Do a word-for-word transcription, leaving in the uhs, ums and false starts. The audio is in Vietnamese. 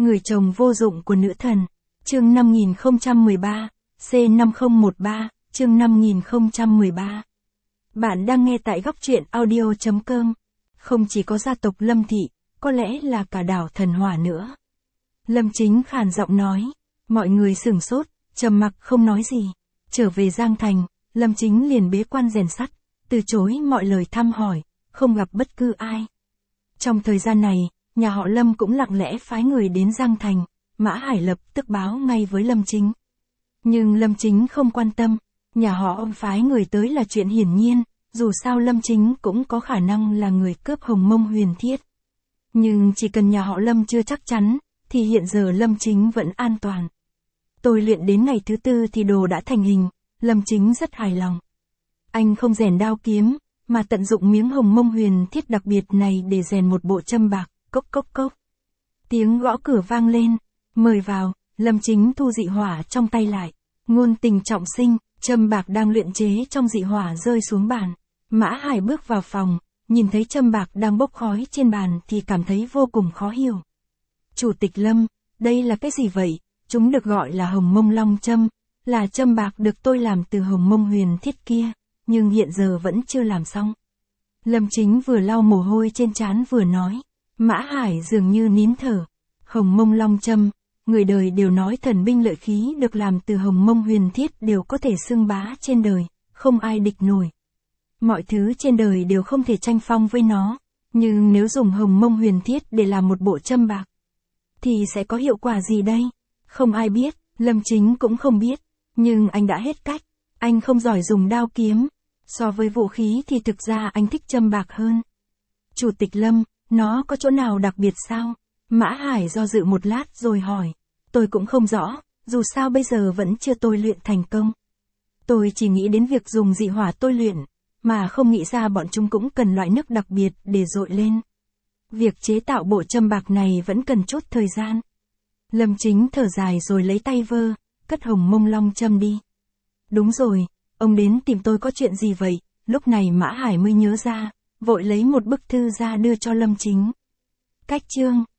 Người chồng vô dụng của nữ thần. Chương năm nghìn không trăm mười ba, C năm không một ba, chương năm nghìn không trăm mười ba. Bạn đang nghe tại góc truyện audio chấm com. Không chỉ có gia tộc Lâm Thị, có lẽ là cả đảo Thần Hỏa nữa. Lâm Chính khàn giọng nói. Mọi người sửng sốt, trầm mặc không nói gì. Trở về Giang Thành, Lâm Chính liền bế quan rèn sắt, từ chối mọi lời thăm hỏi, không gặp bất cứ ai. Trong thời gian này, nhà họ Lâm cũng lặng lẽ phái người đến Giang Thành, Mã Hải lập tức báo ngay với Lâm Chính. Nhưng Lâm Chính không quan tâm, nhà họ ông phái người tới là chuyện hiển nhiên, dù sao Lâm Chính cũng có khả năng là người cướp Hồng Mông Huyền Thiết. Nhưng chỉ cần nhà họ Lâm chưa chắc chắn, thì hiện giờ Lâm Chính vẫn an toàn. Tôi luyện đến ngày thứ tư thì đồ đã thành hình, Lâm Chính rất hài lòng. Anh không rèn đao kiếm, mà tận dụng miếng Hồng Mông Huyền Thiết đặc biệt này để rèn một bộ châm bạc, cốc cốc cốc. Tiếng gõ cửa vang lên, mời vào, Lâm Chính thu dị hỏa trong tay lại. Ngôn tình trọng sinh, châm bạc đang luyện chế trong dị hỏa rơi xuống bàn. Mã Hải bước vào phòng, nhìn thấy châm bạc đang bốc khói trên bàn thì cảm thấy vô cùng khó hiểu. Chủ tịch Lâm, đây là cái gì vậy? Chúng được gọi là Hồng Mông Long Châm, là châm bạc được tôi làm từ Hồng Mông Huyền Thiết kia, nhưng hiện giờ vẫn chưa làm xong. Lâm Chính vừa lau mồ hôi trên trán vừa nói. Mã Hải dường như nín thở. Hồng Mông Long Châm, người đời đều nói thần binh lợi khí được làm từ Hồng Mông Huyền Thiết đều có thể xưng bá trên đời, không ai địch nổi. Mọi thứ trên đời đều không thể tranh phong với nó, nhưng nếu dùng Hồng Mông Huyền Thiết để làm một bộ châm bạc, thì sẽ có hiệu quả gì đây? Không ai biết, Lâm Chính cũng không biết, nhưng anh đã hết cách, anh không giỏi dùng đao kiếm, so với vũ khí thì thực ra anh thích châm bạc hơn. Chủ tịch Lâm, nó có chỗ nào đặc biệt sao? Mã Hải do dự một lát rồi hỏi. Tôi cũng không rõ, dù sao bây giờ vẫn chưa tôi luyện thành công. Tôi chỉ nghĩ đến việc dùng dị hỏa tôi luyện, mà không nghĩ ra bọn chúng cũng cần loại nước đặc biệt để dội lên. Việc chế tạo bộ châm bạc này vẫn cần chút thời gian. Lâm Chính thở dài rồi lấy tay vơ, cất Hồng Mông Long Châm đi. Đúng rồi, ông đến tìm tôi có chuyện gì vậy? Lúc này Mã Hải mới nhớ ra, vội lấy một bức thư ra đưa cho Lâm Chính. Cách chương